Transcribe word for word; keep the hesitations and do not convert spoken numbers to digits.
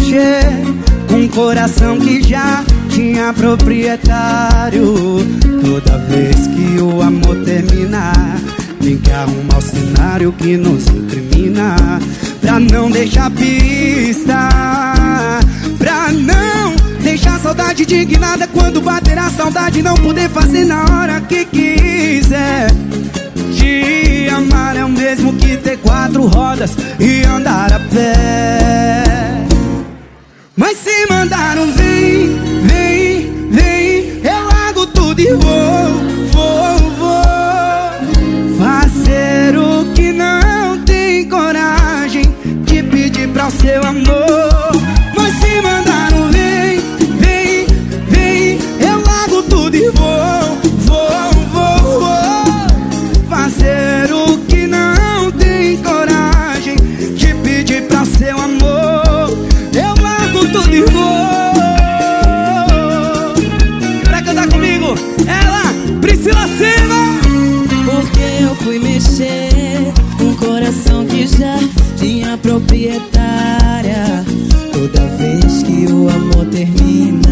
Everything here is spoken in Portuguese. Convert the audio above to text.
mexer com um coração que já tinha proprietário. Toda vez que o amor terminar, tem que arrumar o cenário que nos incrimina, pra não deixar pista, pra não deixar a saudade indignada. Quando bater a saudade, não poder fazer na hora que quiser. Te amar é o mesmo que ter quatro rodas e andar a pé. Mas se mandaram vem, vem, vem, eu largo tudo e vou, vou, vou fazer o que não tem coragem de pedir pra o seu amor. Mas se mandaram vem, vem, vem, eu largo tudo e vou, vou, vou, vou fazer o que não tem coragem de pedir pra o seu amor. Eu largo tudo e vou. Pra cantar comigo, ela, Priscila Silva. Porque eu fui mexer com um coração que já tinha proprietária. Toda vez que o amor termina,